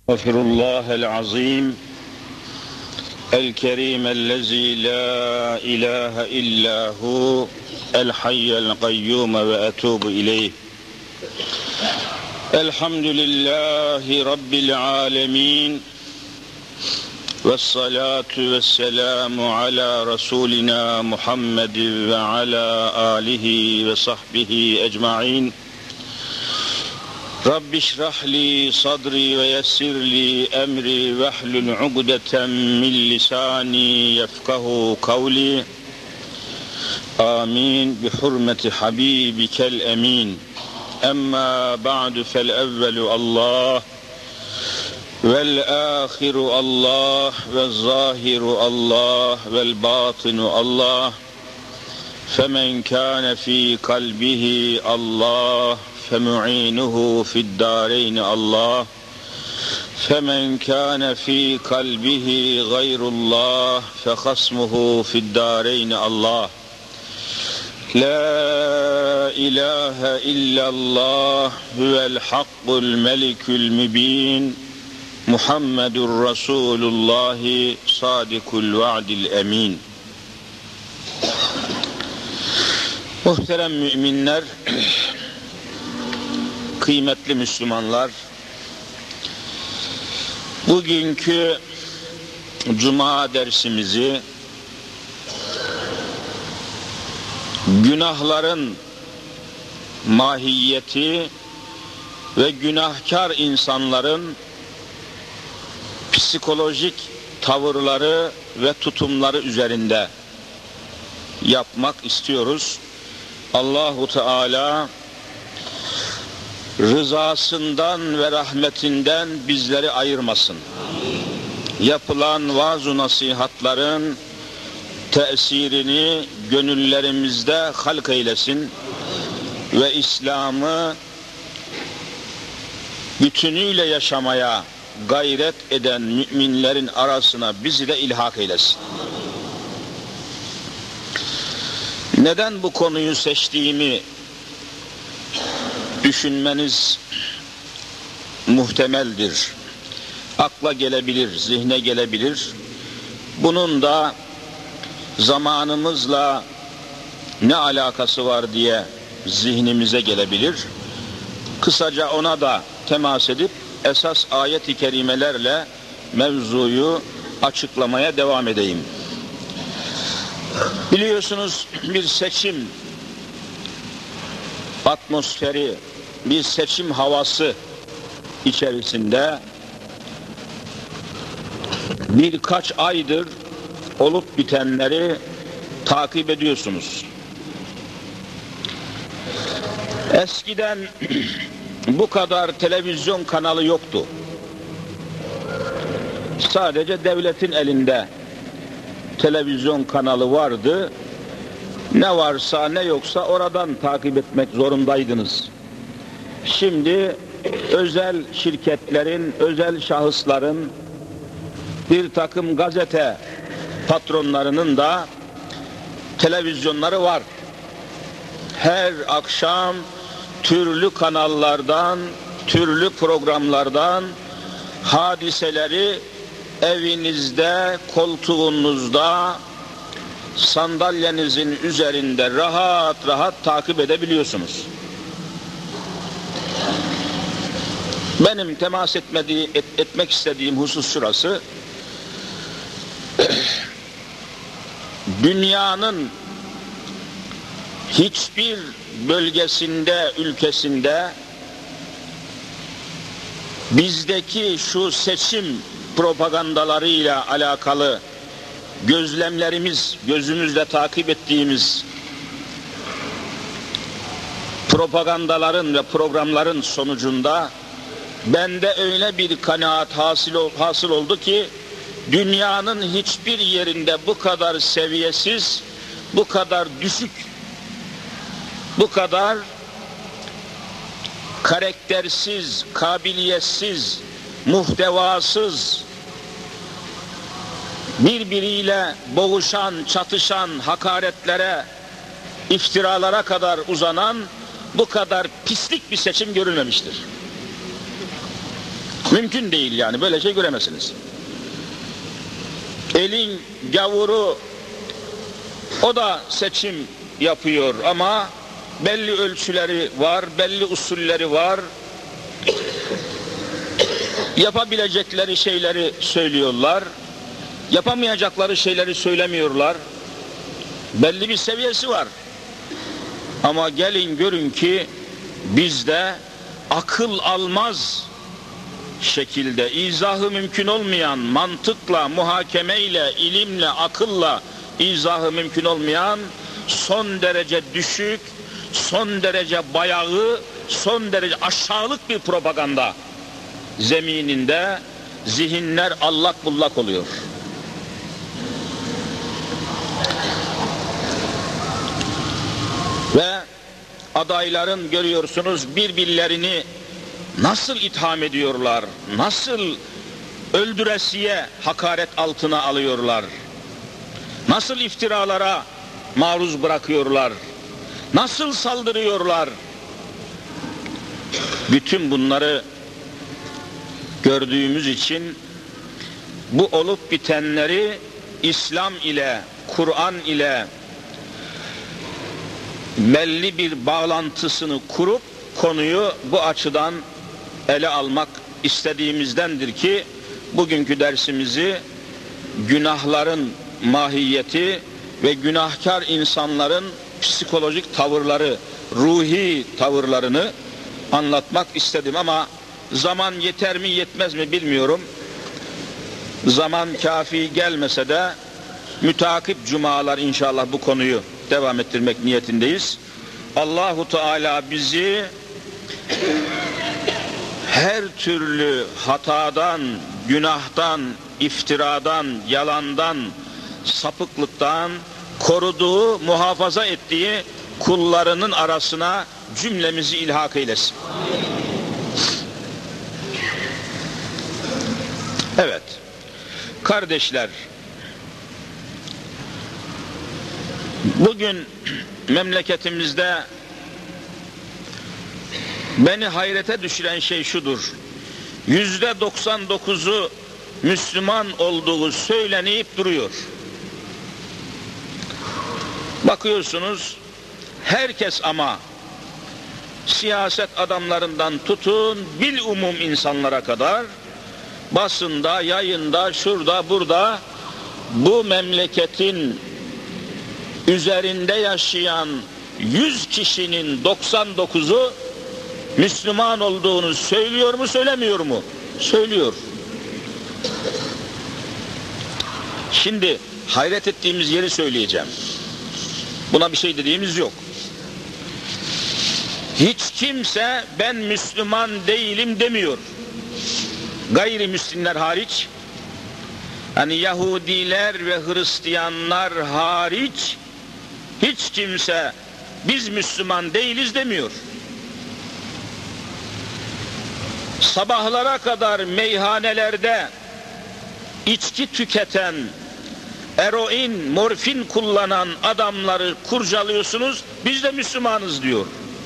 أستغفر الله العظيم الكريم الذي لا إله إلا هو الحي القيوم وأتوب إليه. الحمد لله رب العالمين والصلاة والسلام على رسولنا محمد وعلى آله وصحبه أجمعين. رب اشرح لي صدري ويسر لي أمري واحلل عقدة من لساني يفقه قولي. آمين بحرمة حبيبك الأمين. أما بعد فالأول الله والآخر الله والظاهر الله والباطن الله. فمن كان في قلبه الله فمعينه في الدارين الله. فمن كان في قلبه غير الله فخصمه في الدارين الله. لا إله إلا الله هو الحق الملك المبين. محمد رسول الله صادق الوعد الأمين. Muhterem müminler, kıymetli Müslümanlar, bugünkü Cuma dersimizi günahların mahiyeti ve günahkar insanların psikolojik tavırları ve tutumları üzerinde yapmak istiyoruz. Allahu Teala rızasından ve rahmetinden bizleri ayırmasın. Yapılan vaaz-ı nasihatların tesirini gönüllerimizde halk eylesin ve İslam'ı bütünüyle yaşamaya gayret eden müminlerin arasına bizi de ilhak eylesin. Neden bu konuyu seçtiğimi düşünmeniz muhtemeldir. Akla gelebilir, zihne gelebilir. Bunun da zamanımızla ne alakası var diye zihnimize gelebilir. Kısaca ona da temas edip esas ayet-i kerimelerle mevzuyu açıklamaya devam edeyim. Biliyorsunuz bir seçim atmosferi, bir seçim havası içerisinde birkaç aydır olup bitenleri takip ediyorsunuz. Eskiden bu kadar televizyon kanalı yoktu. Sadece devletin elinde televizyon kanalı vardı. Ne varsa ne yoksa oradan takip etmek zorundaydınız. Şimdi özel şirketlerin, özel şahısların, bir takım gazete patronlarının da televizyonları var. Her akşam türlü kanallardan, türlü programlardan hadiseleri evinizde, koltuğunuzda, sandalyenizin üzerinde rahat rahat takip edebiliyorsunuz. Benim temas etmek istediğim husus şurası. Dünyanın hiçbir bölgesinde, ülkesinde bizdeki şu seçim propagandalarıyla alakalı gözlemlerimiz, gözümüzle takip ettiğimiz propagandaların ve programların sonucunda bende öyle bir kanaat hasıl oldu ki dünyanın hiçbir yerinde bu kadar seviyesiz, bu kadar düşük, bu kadar karaktersiz, kabiliyetsiz, muhtevasız, birbiriyle boğuşan, çatışan, hakaretlere, iftiralara kadar uzanan bu kadar pislik bir seçim görülmemiştir. Mümkün değil yani, böyle şey göremezsiniz. Elin gavuru, o da seçim yapıyor ama belli ölçüleri var, belli usulleri var. Yapabilecekleri şeyleri söylüyorlar, yapamayacakları şeyleri söylemiyorlar. Belli bir seviyesi var. Ama gelin görün ki bizde akıl almaz şekilde, izahı mümkün olmayan, mantıkla, muhakemeyle, ilimle, akılla izahı mümkün olmayan, son derece düşük, son derece bayağı, son derece aşağılık bir propaganda zemininde zihinler allak bullak oluyor. Ve adayların görüyorsunuz birbirlerini nasıl itham ediyorlar, nasıl öldüresiye hakaret altına alıyorlar, nasıl iftiralara maruz bırakıyorlar, nasıl saldırıyorlar. Bütün bunları gördüğümüz için bu olup bitenleri İslam ile, Kur'an ile belli bir bağlantısını kurup konuyu bu açıdan ele almak istediğimizdendir ki bugünkü dersimizi günahların mahiyeti ve günahkar insanların psikolojik tavırları, ruhi tavırlarını anlatmak istedim ama zaman yeter mi yetmez mi bilmiyorum. Zaman kafi gelmese de müteakip cumalar inşallah bu konuyu devam ettirmek niyetindeyiz. Allahu Teala bizi her türlü hatadan, günahtan, iftiradan, yalandan, sapıklıktan koruduğu, muhafaza ettiği kullarının arasına cümlemizi ilhak eylesin. Evet, kardeşler, bugün memleketimizde beni hayrete düşüren şey şudur: %99'u Müslüman olduğu söylenip duruyor. Bakıyorsunuz herkes, ama siyaset adamlarından tutun bilumum insanlara kadar, basında, yayında, şurada, burada bu memleketin üzerinde yaşayan 100 kişinin 99'u Müslüman olduğunu söylüyor mu, söylemiyor mu? Söylüyor. Şimdi hayret ettiğimiz yeri söyleyeceğim. Buna bir şey dediğimiz yok. Hiç kimse ben Müslüman değilim demiyor. Gayrimüslimler hariç, hani Yahudiler ve Hristiyanlar hariç hiç kimse biz Müslüman değiliz demiyor. Sabahlara kadar meyhanelerde içki tüketen, eroin, morfin kullanan adamları kurcalıyorsunuz, biz de Müslümanız diyor.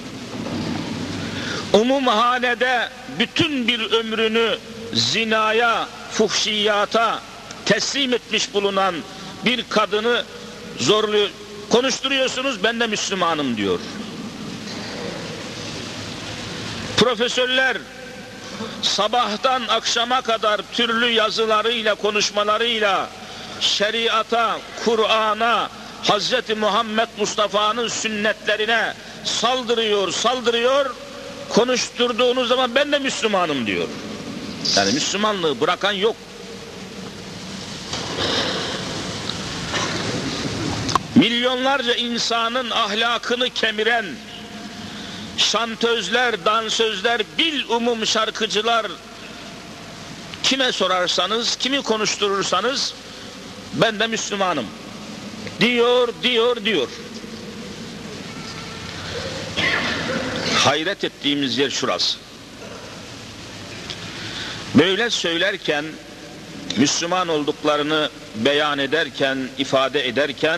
Umumhanede bütün bir ömrünü zinaya, fuhşiyata teslim etmiş bulunan bir kadını zorlu konuşturuyorsunuz, ben de Müslümanım diyor. Profesörler sabahtan akşama kadar türlü yazılarıyla, konuşmalarıyla şeriata, Kur'an'a, Hz. Muhammed Mustafa'nın sünnetlerine saldırıyor. Konuşturduğunuz zaman ben de Müslümanım diyor. Yani Müslümanlığı bırakan yok. Milyonlarca insanın ahlakını kemiren şantözler, dansözler, bilumum şarkıcılar, kime sorarsanız, kimi konuşturursanız ben de Müslümanım diyor. Hayret ettiğimiz yer şurası. Böyle söylerken, Müslüman olduklarını beyan ederken, ifade ederken,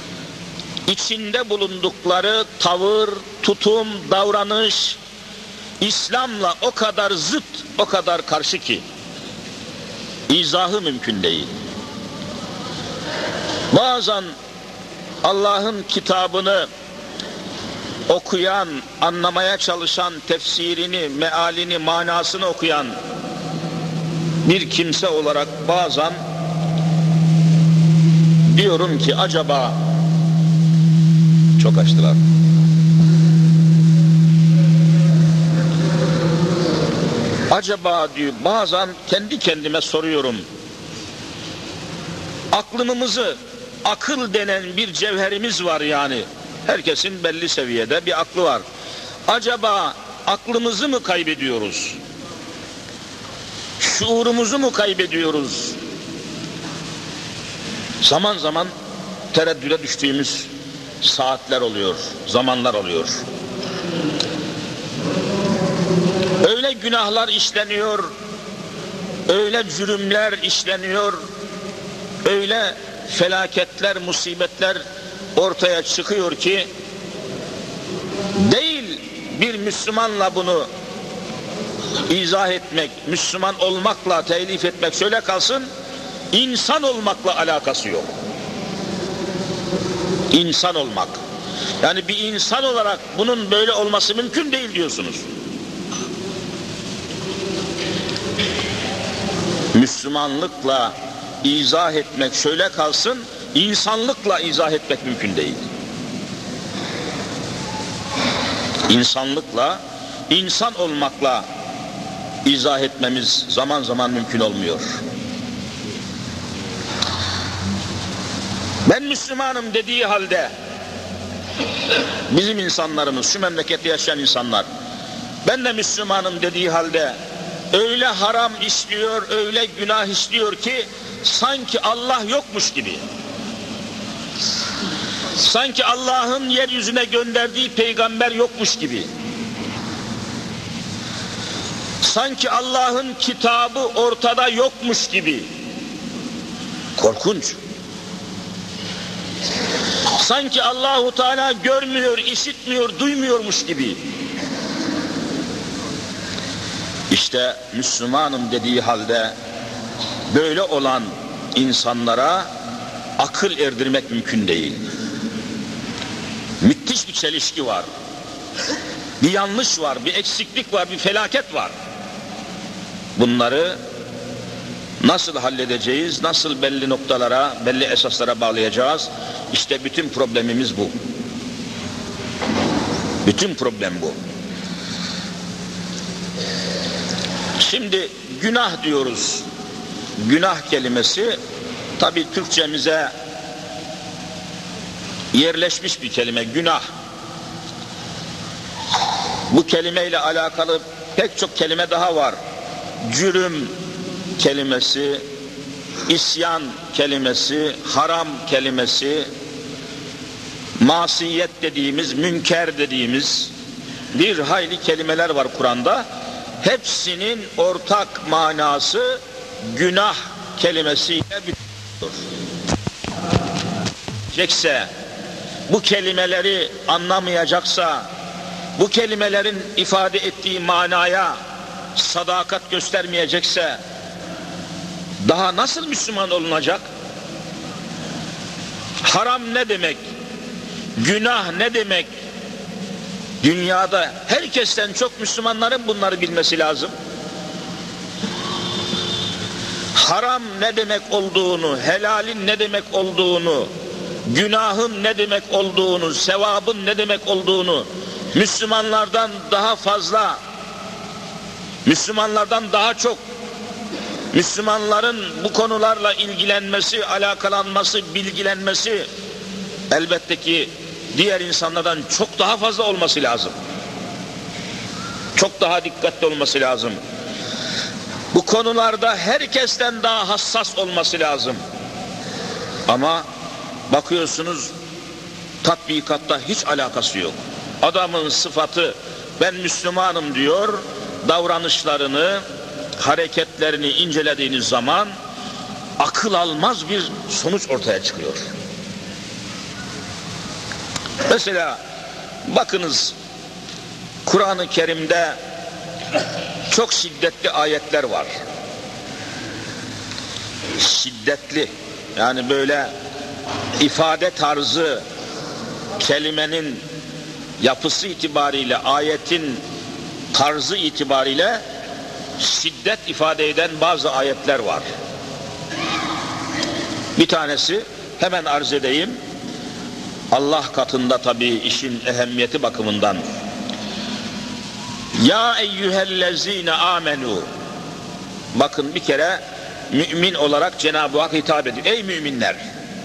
içinde bulundukları tavır, tutum, davranış, İslam'la o kadar zıt, o kadar karşı ki izahı mümkün değil. Bazen Allah'ın kitabını okuyan, anlamaya çalışan, tefsirini, mealini, manasını okuyan bir kimse olarak bazen diyorum ki acaba çok açtılar. Acaba diyor, bazen kendi kendime soruyorum. Aklımızı, akıl denen bir cevherimiz var yani. Herkesin belli seviyede bir aklı var. Acaba aklımızı mı kaybediyoruz? Şuurumuzu mu kaybediyoruz? Zaman zaman tereddüde düştüğümüz saatler oluyor, zamanlar oluyor. Öyle günahlar işleniyor, öyle cürümler işleniyor, öyle felaketler, musibetler ortaya çıkıyor ki değil bir Müslümanla bunu izah etmek, Müslüman olmakla telif etmek şöyle kalsın, insan olmakla alakası yok. İnsan olmak. Yani bir insan olarak bunun böyle olması mümkün değil diyorsunuz. Müslümanlıkla izah etmek şöyle kalsın, insanlıkla izah etmek mümkün değil. İnsanlıkla, insan olmakla izah etmemiz zaman zaman mümkün olmuyor. Ben Müslümanım dediği halde bizim insanlarımız, şu memlekette yaşayan insanlar, ben de Müslümanım dediği halde öyle haram işliyor, öyle günah işliyor ki sanki Allah yokmuş gibi. Sanki Allah'ın yeryüzüne gönderdiği peygamber yokmuş gibi. Sanki Allah'ın kitabı ortada yokmuş gibi. Korkunç. Sanki Allahu Teala görmüyor, işitmiyor, duymuyormuş gibi. İşte Müslümanım dediği halde böyle olan insanlara akıl erdirmek mümkün değil. Müthiş bir çelişki var. Bir yanlış var, bir eksiklik var, bir felaket var. Bunları nasıl halledeceğiz, nasıl belli noktalara, belli esaslara bağlayacağız? İşte bütün problemimiz bu. Bütün problem bu. Şimdi günah diyoruz. Günah kelimesi tabii Türkçemize yerleşmiş bir kelime, günah. Bu kelimeyle alakalı pek çok kelime daha var. Cürüm kelimesi, isyan kelimesi, haram kelimesi, masiyet dediğimiz, münker dediğimiz bir hayli kelimeler var Kur'an'da. Hepsinin ortak manası günah kelimesiyle bütündür. Bu kelimeleri anlamayacaksa, bu kelimelerin ifade ettiği manaya sadakat göstermeyecekse daha nasıl Müslüman olunacak? Haram ne demek? Günah ne demek? Dünyada herkesten çok Müslümanların bunları bilmesi lazım. Haram ne demek olduğunu, helalin ne demek olduğunu, günahın ne demek olduğunu, sevabın ne demek olduğunu Müslümanlardan daha fazla, Müslümanlardan daha çok Müslümanların bu konularla ilgilenmesi, alakalanması, bilgilenmesi elbette ki diğer insanlardan çok daha fazla olması lazım. Çok daha dikkatli olması lazım. Bu konularda herkesten daha hassas olması lazım. Ama bakıyorsunuz tatbikatta hiç alakası yok. Adamın sıfatı ben Müslümanım diyor, davranışlarını, hareketlerini incelediğiniz zaman akıl almaz bir sonuç ortaya çıkıyor. Mesela bakınız Kur'an-ı Kerim'de çok şiddetli ayetler var. Şiddetli, yani böyle ifade tarzı, kelimenin yapısı itibariyle, ayetin tarzı itibariyle şiddet ifade eden bazı ayetler var. Bir tanesi hemen arz edeyim. Allah katında tabii işin ehemmiyeti bakımından. Ya eyyühellezine amenu. Bakın bir kere mümin olarak Cenab-ı Hak hitap ediyor. Ey müminler.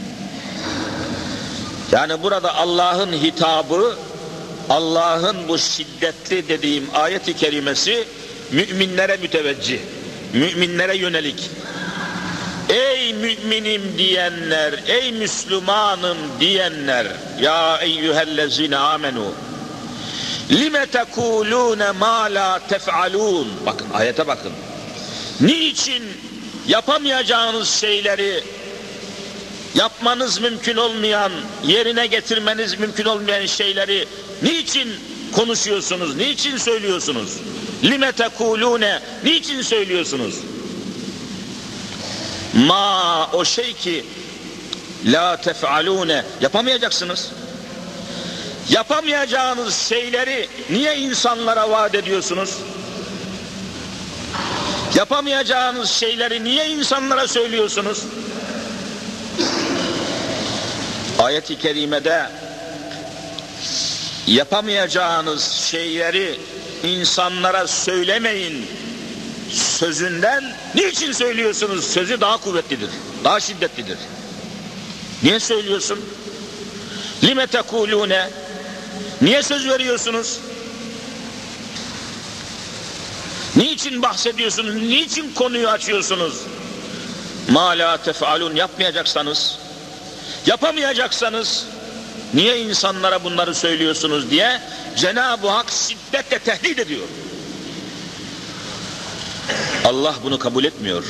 Yani burada Allah'ın hitabı, Allah'ın bu şiddetli dediğim ayet-i kerimesi müminlere müteveccih, müminlere yönelik. Ey müminim diyenler, ey Müslümanım diyenler, ya eyyühellezine amenu, lime tekulune ma la tef'alun. Bakın ayete bakın. Niçin yapamayacağınız şeyleri, yapmanız mümkün olmayan, yerine getirmeniz mümkün olmayan şeyleri niçin konuşuyorsunuz, niçin söylüyorsunuz? Lime tekulune, niçin söylüyorsunuz? Ma, o şey ki la tef'alune, yapamayacaksınız. Yapamayacağınız şeyleri niye insanlara vaat ediyorsunuz? Yapamayacağınız şeyleri niye insanlara söylüyorsunuz? Ayet-i kerimede yapamayacağınız şeyleri insanlara söylemeyin sözünden niçin söylüyorsunuz? Sözü daha kuvvetlidir, daha şiddetlidir. Niye söylüyorsun? Lime tekulune, niye söz veriyorsunuz? Niçin bahsediyorsunuz? Niçin konuyu açıyorsunuz? Ma la tef'alun, yapmayacaksanız, yapamayacaksanız niye insanlara bunları söylüyorsunuz diye Cenab-ı Hak şiddetle tehdit ediyor. Allah bunu kabul etmiyor.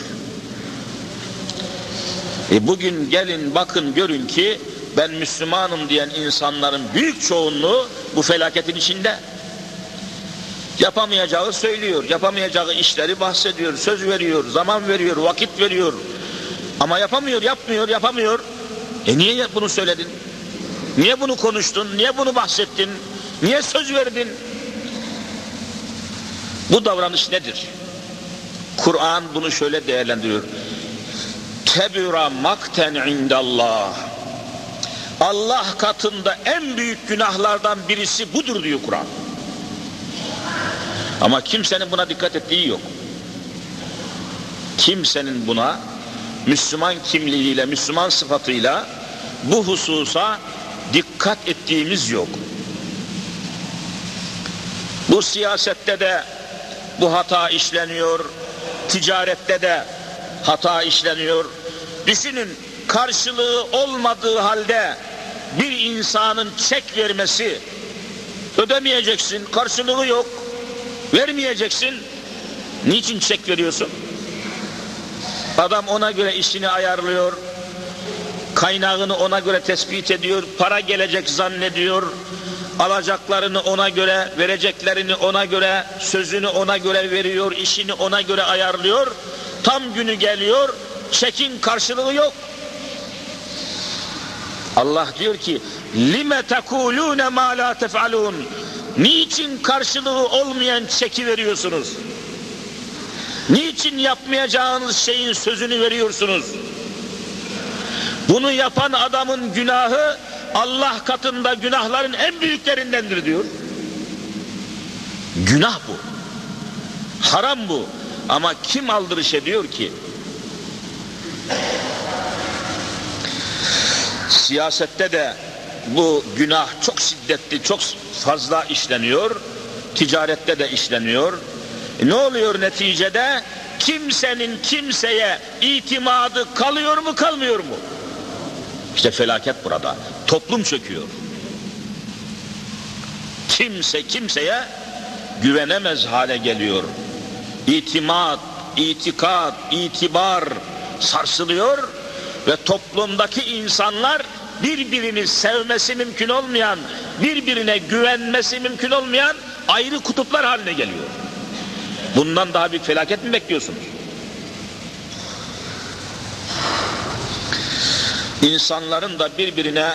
Bugün gelin bakın görün ki ben Müslümanım diyen insanların büyük çoğunluğu bu felaketin içinde. Yapamayacağı söylüyor, yapamayacağı işleri bahsediyor, söz veriyor, zaman veriyor, vakit veriyor. Ama yapamıyor, yapamıyor. Niye bunu söyledin? Niye bunu konuştun? Niye bunu bahsettin? Niye söz verdin? Bu davranış nedir? Kur'an bunu şöyle değerlendiriyor. Kebira makten indallah. Allah katında en büyük günahlardan birisi budur diyor Kur'an. Ama kimsenin buna dikkat ettiği yok. Kimsenin buna Müslüman kimliğiyle, Müslüman sıfatıyla bu hususa dikkat ettiğimiz yok. Bu siyasette de bu hata işleniyor, ticarette de hata işleniyor. Düşünün, karşılığı olmadığı halde bir insanın çek vermesi, ödemeyeceksin, karşılığı yok, vermeyeceksin. Niçin çek veriyorsun? Adam ona göre işini ayarlıyor, kaynağını ona göre tespit ediyor, para gelecek zannediyor, alacaklarını ona göre, vereceklerini ona göre, sözünü ona göre veriyor, işini ona göre ayarlıyor. Tam günü geliyor, çekin karşılığı yok. Allah diyor ki lime tekulune ma la tef'alun. Niçin karşılığı olmayan çeki veriyorsunuz? Niçin yapmayacağınız şeyin sözünü veriyorsunuz? Bunu yapan adamın günahı Allah katında günahların en büyüklerindendir diyor. Günah bu. Haram bu. Ama kim aldırış ediyor ki? Siyasette de bu günah çok şiddetli, çok fazla işleniyor. Ticarette de işleniyor. Ne oluyor neticede? Kimsenin kimseye itimadı kalıyor mu, kalmıyor mu? İşte felaket burada. Toplum çöküyor. Kimse kimseye güvenemez hale geliyor. İtimat, itikat, itibar sarsılıyor ve toplumdaki insanlar birbirini sevmesi mümkün olmayan, birbirine güvenmesi mümkün olmayan ayrı kutuplar haline geliyor. Bundan daha büyük felaket mi bekliyorsunuz? İnsanların da birbirine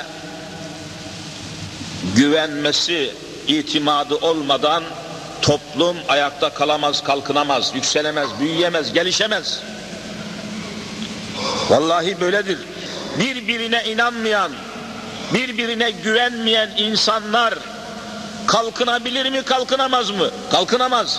güvenmesi, itimadı olmadan toplum ayakta kalamaz, kalkınamaz, yükselemez, büyüyemez, gelişemez. Vallahi böyledir. Birbirine inanmayan, birbirine güvenmeyen insanlar kalkınabilir mi, kalkınamaz mı? Kalkınamaz.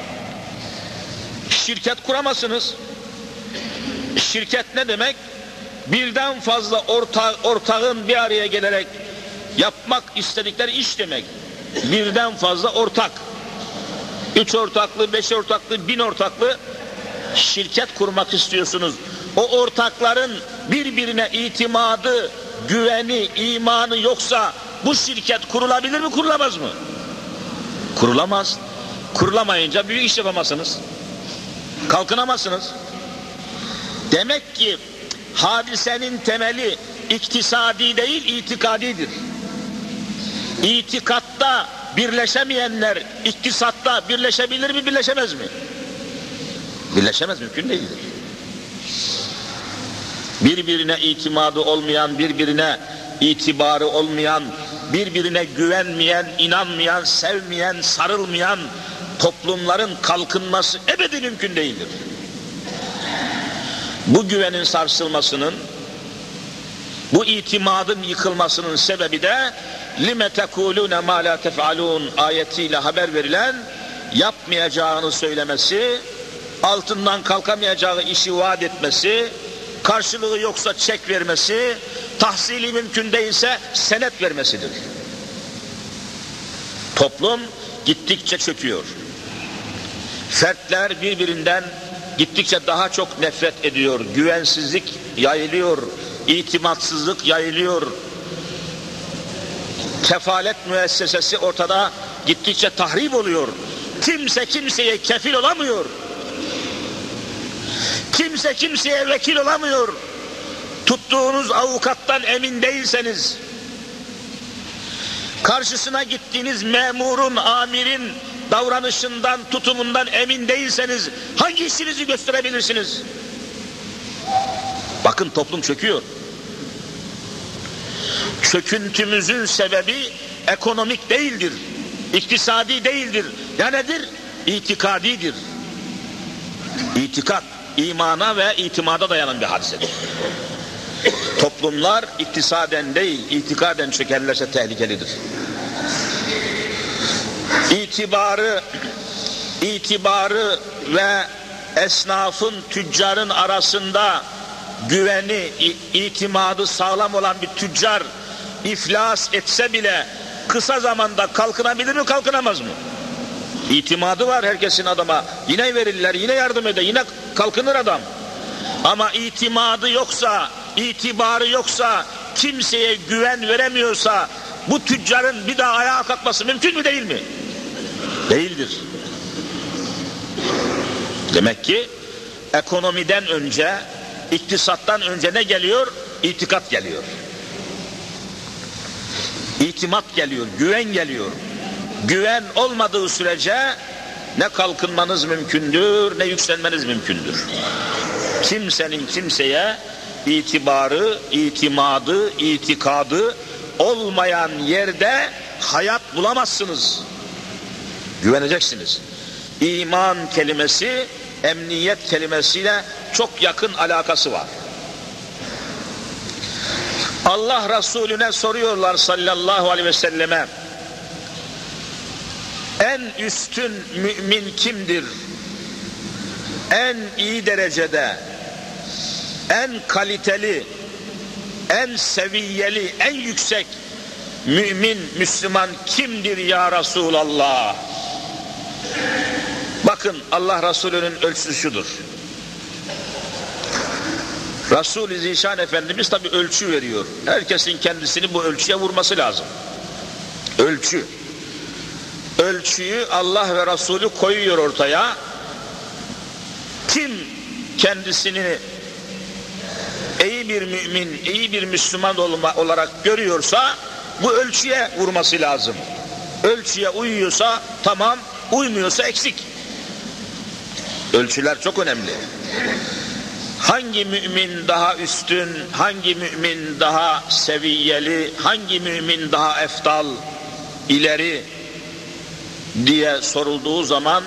Şirket kuramazsınız. Şirket ne demek? Birden fazla ortağın bir araya gelerek yapmak istedikleri iş demek. Birden fazla ortak. 3 ortaklı, 5 ortaklı, 1000 ortaklı şirket kurmak istiyorsunuz. O ortakların birbirine itimadı, güveni, imanı yoksa bu şirket kurulabilir mi, kurulamaz mı? Kurulamaz. Kurulamayınca büyük iş yapamazsınız. Kalkınamazsınız. Demek ki hadisenin temeli iktisadi değil, itikadidir. İtikatta birleşemeyenler iktisatta birleşebilir mi, birleşemez mi? Birleşemez, mümkün değildir. Birbirine itimadı olmayan, birbirine itibarı olmayan, birbirine güvenmeyen, inanmayan, sevmeyen, sarılmayan toplumların kalkınması ebedi mümkün değildir. Bu güvenin sarsılmasının, bu itimadın yıkılmasının sebebi de لِمَ تَكُولُونَ مَا لَا تَفْعَلُونَ ayetiyle haber verilen yapmayacağını söylemesi, altından kalkamayacağı işi vaat etmesi, karşılığı yoksa çek vermesi, tahsili mümkün değilse senet vermesidir. Toplum gittikçe çöküyor. Fertler birbirinden gittikçe daha çok nefret ediyor. Güvensizlik yayılıyor, itimatsızlık yayılıyor. Kefalet müessesesi ortada gittikçe tahrip oluyor. Kimse kimseye kefil olamıyor. Kimse kimseye vekil olamıyor. Tuttuğunuz avukattan emin değilseniz, karşısına gittiğiniz memurun, amirin davranışından, tutumundan emin değilseniz hangi işinizi gösterebilirsiniz? Bakın toplum çöküyor. Çöküntümüzün sebebi ekonomik değildir, iktisadi değildir. Ya nedir? İtikadidir. İtikat, imana ve itimada dayanan bir hadisedir. Toplumlar iktisaden değil, itikaden çökerlerse tehlikelidir. İtibarı ve esnafın, tüccarın arasında güveni, itimadı sağlam olan bir tüccar iflas etse bile kısa zamanda kalkınabilir mi, kalkınamaz mı? İtimadı var herkesin adama, yine verirler, yine yardım eder, yine kalkınır adam. Ama itimadı yoksa, itibarı yoksa, kimseye güven veremiyorsa bu tüccarın bir daha ayağa kalkması mümkün mü, değil mi? Değildir. Demek ki ekonomiden önce, iktisattan önce ne geliyor? İtikat geliyor. İtimat geliyor, güven geliyor. Güven olmadığı sürece ne kalkınmanız mümkündür, ne yükselmeniz mümkündür. Kimsenin kimseye itibarı, itimadı, itikadı olmayan yerde hayat bulamazsınız. Güveneceksiniz. İman kelimesi, emniyet kelimesiyle çok yakın alakası var. Allah Resulüne soruyorlar sallallahu aleyhi ve selleme, en üstün mümin kimdir? En iyi derecede, en kaliteli, en seviyeli, en yüksek mümin, Müslüman kimdir ya Resulallah? Bakın Allah Resulü'nün ölçüsü şudur. Resul-i Zişan Efendimiz tabi ölçü veriyor. Herkesin kendisini bu ölçüye vurması lazım. Ölçü. Ölçüyü Allah ve Resulü koyuyor ortaya. Kim kendisini iyi bir mümin, iyi bir Müslüman olarak görüyorsa bu ölçüye vurması lazım. Ölçüye uyuyorsa tamam, uymuyorsa eksik. Ölçüler çok önemli. Hangi mümin daha üstün, hangi mümin daha seviyeli, hangi mümin daha eftal, ileri diye sorulduğu zaman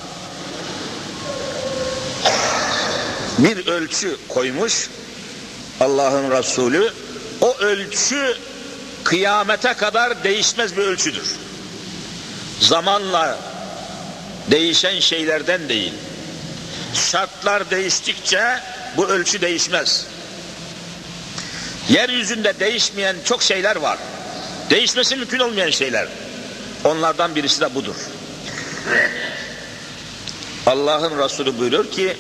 bir ölçü koymuş Allah'ın Resulü. O ölçü kıyamete kadar değişmez bir ölçüdür. Zamanla değişen şeylerden değil. Şartlar değiştikçe bu ölçü değişmez. Yeryüzünde değişmeyen çok şeyler var. Değişmesi mümkün olmayan şeyler. Onlardan birisi de budur. Allah'ın Resulü buyuruyor ki,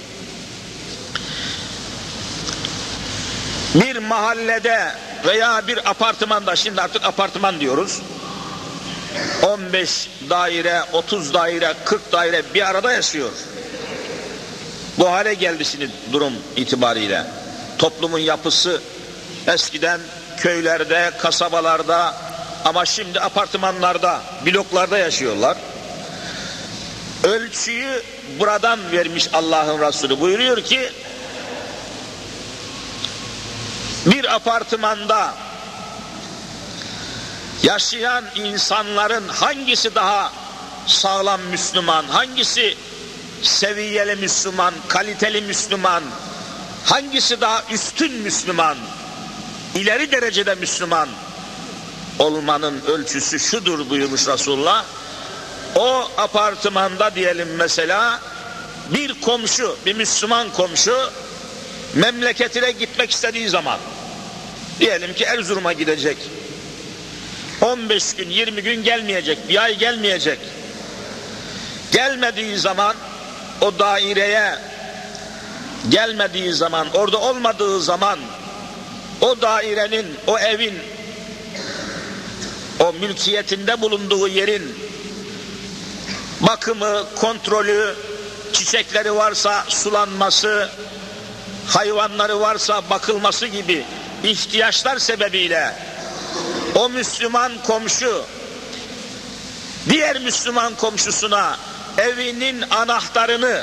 bir mahallede veya bir apartmanda, şimdi artık apartman diyoruz, 15 daire, 30 daire, 40 daire bir arada yaşıyor. Bu hale geldi şimdi durum itibariyle. Toplumun yapısı eskiden köylerde, kasabalarda, ama şimdi apartmanlarda, bloklarda yaşıyorlar. Ölçüyü buradan vermiş Allah'ın Resulü. Buyuruyor ki, bir apartmanda yaşayan insanların hangisi daha sağlam Müslüman, hangisi seviyeli Müslüman, kaliteli Müslüman, hangisi daha üstün Müslüman, ileri derecede Müslüman olmanın ölçüsü şudur buyurmuş Resulullah. O apartmanda diyelim mesela bir komşu, bir Müslüman komşu memleketine gitmek istediği zaman, diyelim ki Erzurum'a gidecek, 15 gün 20 gün gelmeyecek, bir ay gelmeyecek. Gelmediği zaman, o daireye gelmediği zaman, orada olmadığı zaman, o dairenin, o evin, o mülkiyetinde bulunduğu yerin bakımı, kontrolü, çiçekleri varsa sulanması, hayvanları varsa bakılması gibi ihtiyaçlar sebebiyle o Müslüman komşu diğer Müslüman komşusuna evinin anahtarını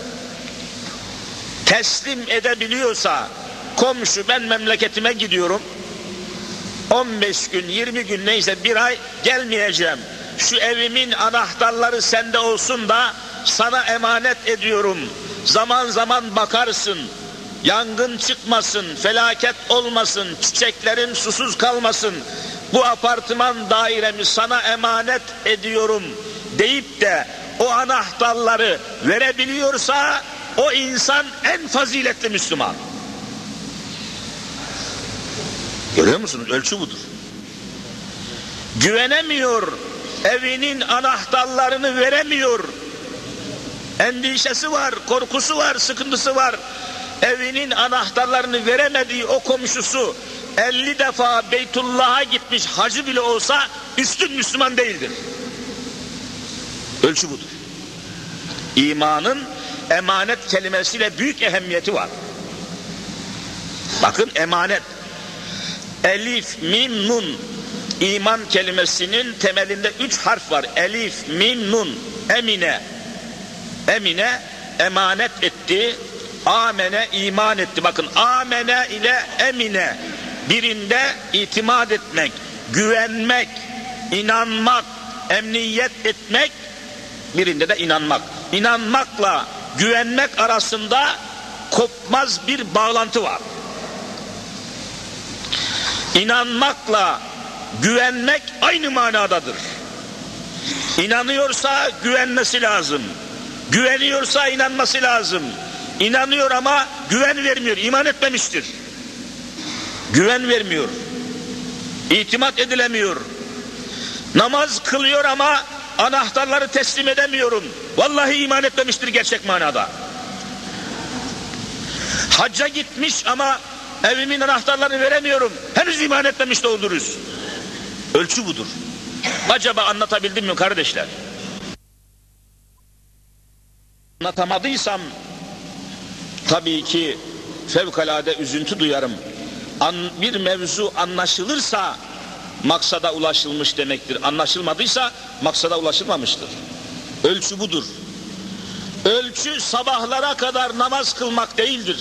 teslim edebiliyorsa, komşu ben memleketime gidiyorum, 15 gün 20 gün neyse bir ay gelmeyeceğim, şu evimin anahtarları sende olsun da sana emanet ediyorum, zaman zaman bakarsın, yangın çıkmasın, felaket olmasın, çiçeklerin susuz kalmasın, bu apartman dairemi sana emanet ediyorum deyip de o anahtarları verebiliyorsa o insan en faziletli Müslüman. Görüyor musunuz? Ölçü budur. Güvenemiyor, evinin anahtarlarını veremiyor, endişesi var, korkusu var, sıkıntısı var. Evinin anahtarlarını veremediği o komşusu 50 defa Beytullah'a gitmiş hacı bile olsa üstün Müslüman değildir. Ölçü budur. İmanın emanet kelimesiyle büyük ehemmiyeti var. Bakın emanet. Elif, mim, nun. İman kelimesinin temelinde 3 harf var. Elif, mim, nun. Emine. Emine emanet etti. Amene iman etti. Bakın amene ile emine. Birinde itimat etmek, güvenmek, inanmak, emniyet etmek, birinde de inanmak. İnanmakla güvenmek arasında kopmaz bir bağlantı var. İnanmakla güvenmek aynı manadadır. İnanıyorsa güvenmesi lazım. Güveniyorsa inanması lazım. İnanıyor ama güven vermiyor, iman etmemiştir. Güven vermiyor, itimat edilemiyor. Namaz kılıyor ama anahtarları teslim edemiyorum. Vallahi iman etmemiştir gerçek manada. Hacca gitmiş ama evimin anahtarlarını veremiyorum. Henüz iman etmemiş de oluruz. Ölçü budur. Acaba anlatabildim mi kardeşler? Anlatamadıysam tabii ki fevkalade üzüntü duyarım. Bir mevzu anlaşılırsa maksada ulaşılmış demektir. Anlaşılmadıysa maksada ulaşılmamıştır. Ölçü budur. Ölçü sabahlara kadar namaz kılmak değildir.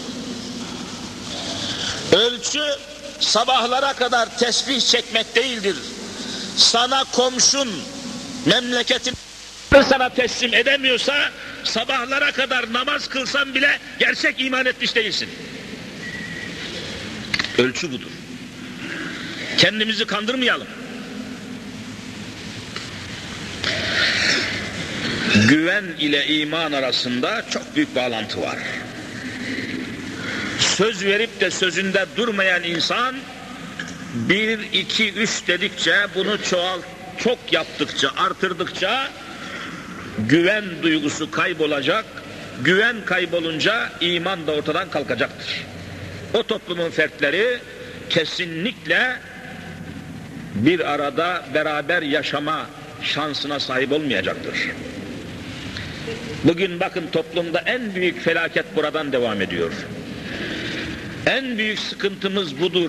Ölçü sabahlara kadar tesbih çekmek değildir. Sana komşun, memleketin sana teslim edemiyorsa sabahlara kadar namaz kılsan bile gerçek iman etmiş değilsin. Ölçü budur. Kendimizi kandırmayalım. Güven ile iman arasında çok büyük bağlantı var. Söz verip de sözünde durmayan insan 1, 2, 3 dedikçe bunu çok yaptıkça, artırdıkça güven duygusu kaybolacak. Güven kaybolunca iman da ortadan kalkacaktır. O toplumun fertleri kesinlikle bir arada beraber yaşama şansına sahip olmayacaktır. Bugün bakın toplumda en büyük felaket buradan devam ediyor. En büyük sıkıntımız budur.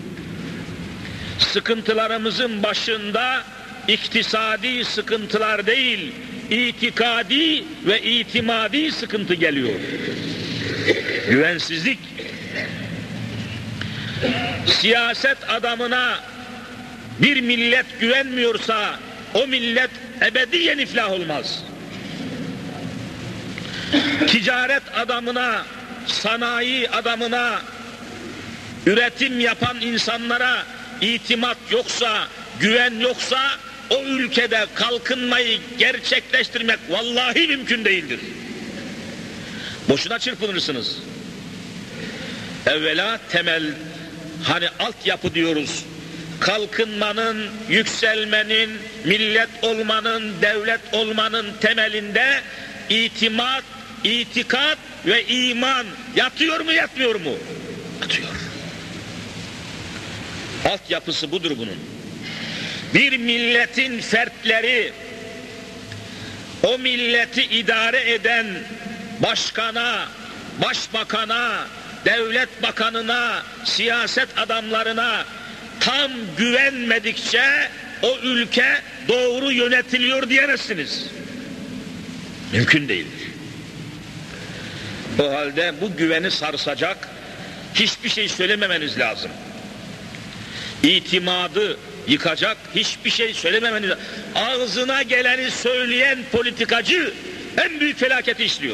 Sıkıntılarımızın başında iktisadi sıkıntılar değil, itikadi ve itimadi sıkıntı geliyor. Güvensizlik. Siyaset adamına bir millet güvenmiyorsa o millet ebediyen iflah olmaz. Ticaret adamına, sanayi adamına, üretim yapan insanlara itimat yoksa, güven yoksa o ülkede kalkınmayı gerçekleştirmek vallahi mümkün değildir. Boşuna çırpınırsınız. Evvela temel, hani altyapı diyoruz. Kalkınmanın, yükselmenin, millet olmanın, devlet olmanın temelinde itimat, itikat ve iman yatıyor mu, yatmıyor mu? Yatıyor. Altyapısı budur bunun. Bir milletin fertleri, o milleti idare eden başkana, başbakana, devlet bakanına, siyaset adamlarına tam güvenmedikçe o ülke doğru yönetiliyor diyemezsiniz. Mümkün değildir. O halde bu güveni sarsacak hiçbir şey söylememeniz lazım. İtimadı yıkacak hiçbir şey söylememeniz lazım. Ağzına geleni söyleyen politikacı en büyük felaketi işliyor.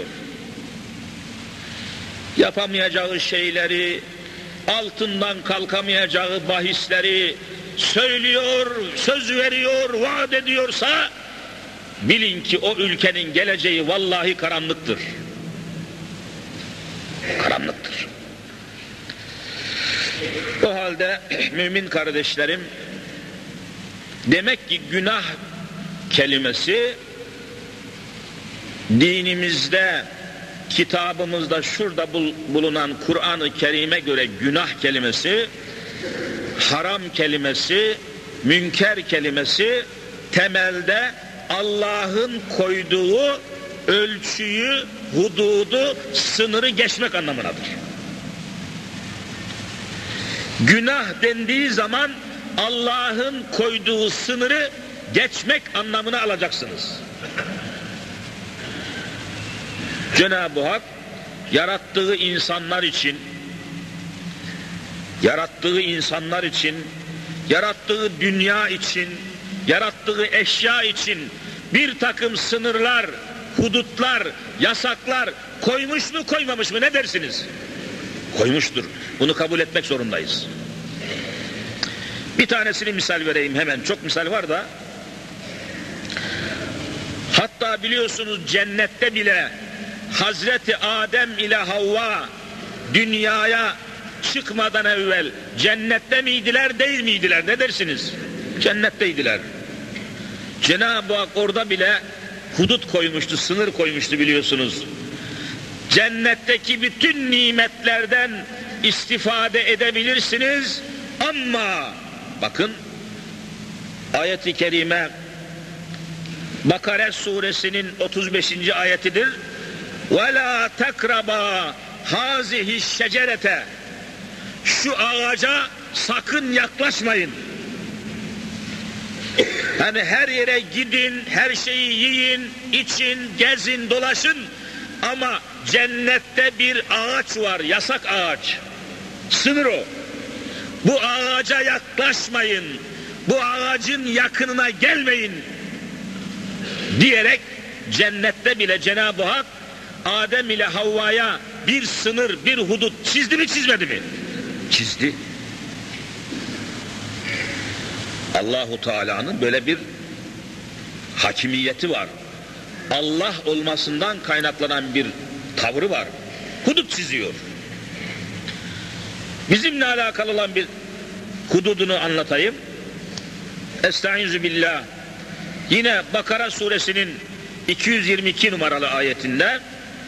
Yapamayacağı şeyleri, altından kalkamayacağı bahisleri söylüyor, söz veriyor, vaat ediyorsa bilin ki o ülkenin geleceği vallahi karanlıktır. Karanlıktır. O halde mümin kardeşlerim, demek ki günah kelimesi dinimizde, kitabımızda şurada bulunan Kur'an-ı Kerim'e göre günah kelimesi, haram kelimesi, münker kelimesi temelde Allah'ın koyduğu ölçüyü, hududu, sınırı geçmek anlamındadır. Günah dendiği zaman Allah'ın koyduğu sınırı geçmek anlamını alacaksınız. Cenab-ı Hak yarattığı insanlar için, yarattığı dünya için, yarattığı eşya için bir takım sınırlar, hudutlar, yasaklar koymuş mu koymamış mı, ne dersiniz? Koymuştur. Bunu kabul etmek zorundayız. Bir tanesini misal vereyim hemen. Çok misal var da. Hatta biliyorsunuz cennette bile Hazreti Adem ile Havva dünyaya çıkmadan evvel cennette miydiler, değil miydiler? Ne dersiniz? Cennetteydiler. Cenab-ı Hak orada bile hudut koymuştu, sınır koymuştu biliyorsunuz. Cennetteki bütün nimetlerden istifade edebilirsiniz ama bakın ayet-i kerime Bakara suresinin 35. ayetidir. وَلَا تَقْرَبَا هَذِهِ الشَّجَرَةَ Şu ağaca sakın yaklaşmayın. Hani her yere gidin, her şeyi yiyin, için, gezin, dolaşın ama cennette bir ağaç var, yasak ağaç. Sınır o. Bu ağaca yaklaşmayın, bu ağacın yakınına gelmeyin diyerek cennette bile Cenab-ı Hak Adem ile Havva'ya bir sınır, bir hudut çizdi mi çizmedi mi? Çizdi. Allahu Teala'nın böyle bir hakimiyeti var. Allah olmasından kaynaklanan bir tavrı var. Hudut çiziyor. Bizimle alakalı olan bir hududunu anlatayım. Estaizu billah. Yine Bakara suresinin 222 numaralı ayetinde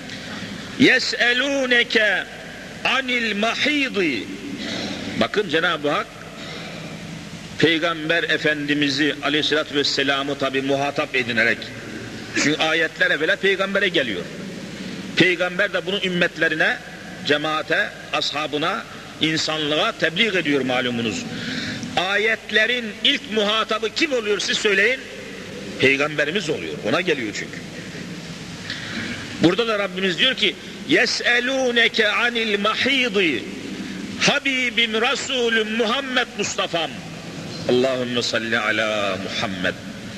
yes'elûneke anil mahîdi. Bakın Cenab-ı Hak Peygamber Efendimiz'i aleyhissalatü vesselam'ı tabi muhatap edinerek, çünkü ayetler evvela peygambere geliyor. Peygamber de bunu ümmetlerine, cemaate, ashabına, insanlığa tebliğ ediyor malumunuz. Ayetlerin ilk muhatabı kim oluyor siz söyleyin? Peygamberimiz oluyor. Ona geliyor çünkü. Burada da Rabbimiz diyor ki yes'elûneke anil mahîdi Habibim Resulüm Muhammed Mustafa'm. Allahümme salli ala Muhammed.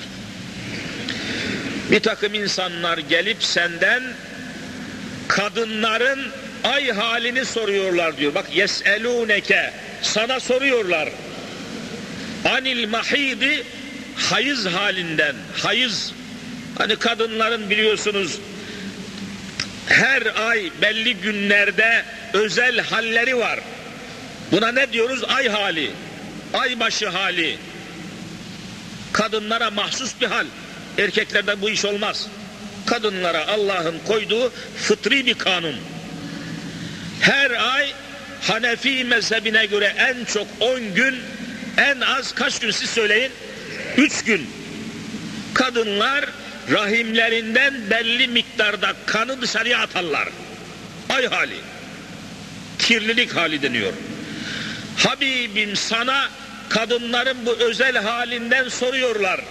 Bir takım insanlar gelip senden kadınların ay halini soruyorlar diyor. Bak yes'elûneke, sana soruyorlar. Anil mahîdi, hayız halinden. Hayız, hani kadınların biliyorsunuz her ay belli günlerde özel halleri var. Buna ne diyoruz? Ay hali, aybaşı hali. Kadınlara mahsus bir hal. Erkeklerde bu iş olmaz. Kadınlara Allah'ın koyduğu fıtri bir kanun. Her ay Hanefi mezhebine göre en çok 10 gün, en az kaç gün siz söyleyin? 3 gün. Kadınlar rahimlerinden belli miktarda kanı dışarıya atarlar. Ay hali. Kirlilik hali deniyor. Habibim sana kadınların bu özel halinden soruyorlar.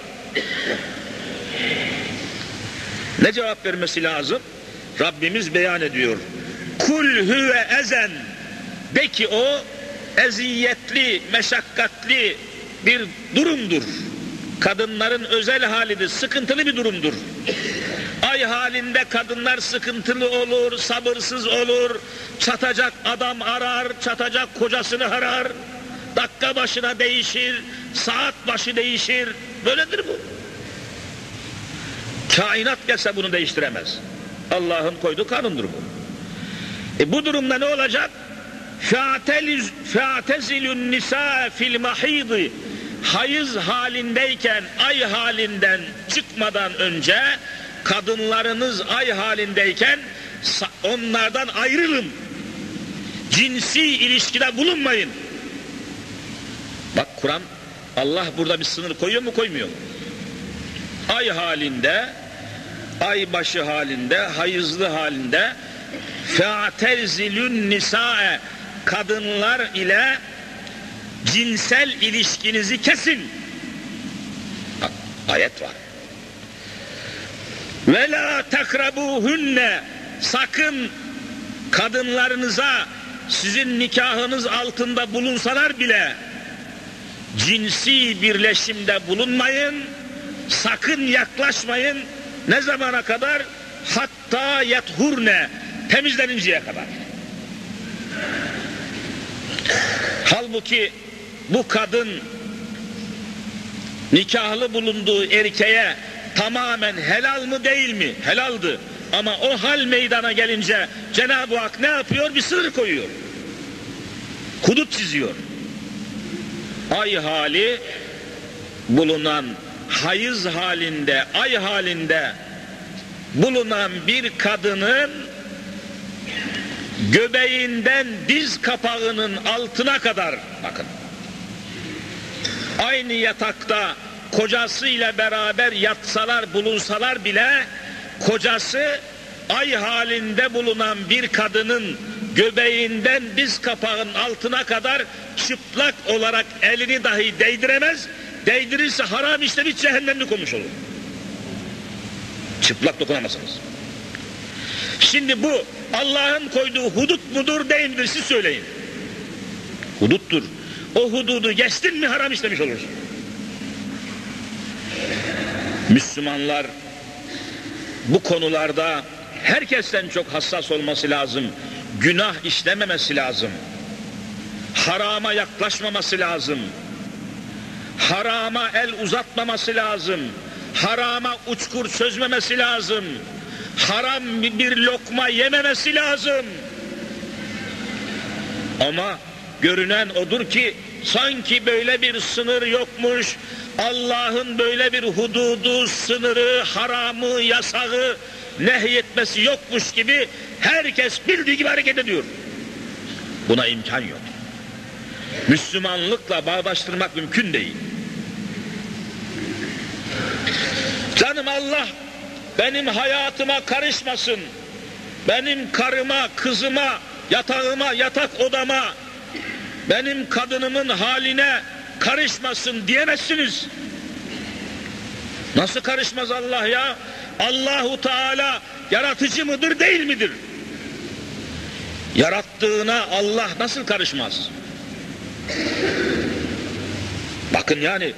Ne cevap vermesi lazım? Rabbimiz beyan ediyor. Kul huve ezen. De ki o eziyetli, meşakkatli bir durumdur. Kadınların özel halidir, sıkıntılı bir durumdur. Ay halinde kadınlar sıkıntılı olur, sabırsız olur, çatacak adam arar, çatacak kocasını arar, dakika başına değişir, saat başı değişir, böyledir bu. Kainat gelse bunu değiştiremez. Allah'ın koyduğu kanundur bu. Bu durumda ne olacak? فَاَعْتَزِلُ النِّسَاءَ فِي الْمَحِيضِ Hayız halindeyken, ay halinden çıkmadan önce, kadınlarınız ay halindeyken onlardan ayrılın. Cinsi ilişkide bulunmayın. Bak Kur'an, Allah burada bir sınır koyuyor mu koymuyor mu? Ay halinde, ay başı halinde, hayızlı halinde fe'tezilün nisa'e, kadınlar ile cinsel ilişkinizi kesin. Bak, ayet var. Ve la takrabuhunne, sakın kadınlarınıza sizin nikahınız altında bulunsalar bile cinsi birleşimde bulunmayın, sakın yaklaşmayın. Ne zamana kadar? Hatta yethurne, temizleninceye kadar. Halbuki bu kadın nikahlı bulunduğu erkeğe tamamen helal mı değil mi? Helaldı. Ama o hal meydana gelince Cenab-ı Hak ne yapıyor? Bir sınır koyuyor. Hudut çiziyor. Ay hali bulunan, hayız halinde, ay halinde bulunan bir kadının göbeğinden diz kapağının altına kadar, bakın, aynı yatakta kocasıyla beraber yatsalar, bulunsalar bile kocası ay halinde bulunan bir kadının göbeğinden diz kapağının altına kadar çıplak olarak elini dahi değdiremez, değdirirse haram işlemiş, cehennemlik olmuş olur. Çıplak dokunamazsınız. Şimdi bu Allah'ın koyduğu hudut mudur değil midir siz söyleyin. Huduttur. O hududu geçtin mi haram işlemiş olursun. Müslümanlar bu konularda herkesten çok hassas olması lazım. Günah işlememesi lazım. Harama yaklaşmaması lazım. Harama el uzatmaması lazım. Harama uçkur çözmemesi lazım. Haram bir lokma yememesi lazım. Ama görünen odur ki sanki böyle bir sınır yokmuş. Allah'ın böyle bir hududu, sınırı, haramı, yasağı nehyetmesi yokmuş gibi herkes bildiği gibi hareket ediyor. Buna imkan yok. Müslümanlıkla bağdaştırmak mümkün değil. Canım Allah benim hayatıma karışmasın, benim karıma, kızıma, yatağıma, yatak odama, benim kadınımın haline karışmasın diyemezsiniz. Nasıl karışmaz Allah ya? Allahu Teala yaratıcı mıdır değil midir? Yarattığına Allah nasıl karışmaz? Bakın yani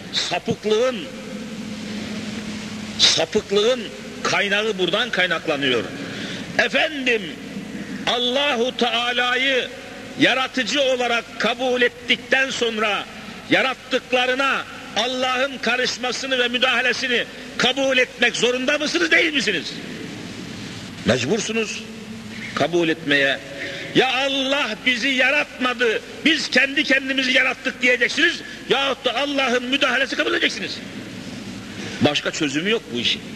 sapıklığın kaynağı buradan kaynaklanıyor. Efendim Allahu Teala'yı yaratıcı olarak kabul ettikten sonra yarattıklarına Allah'ın karışmasını ve müdahalesini kabul etmek zorunda mısınız değil misiniz? Mecbursunuz kabul etmeye. Ya Allah bizi yaratmadı, biz kendi kendimizi yarattık diyeceksiniz, yahut da Allah'ın müdahalesi kabul edeceksiniz. Başka çözümü yok bu işin.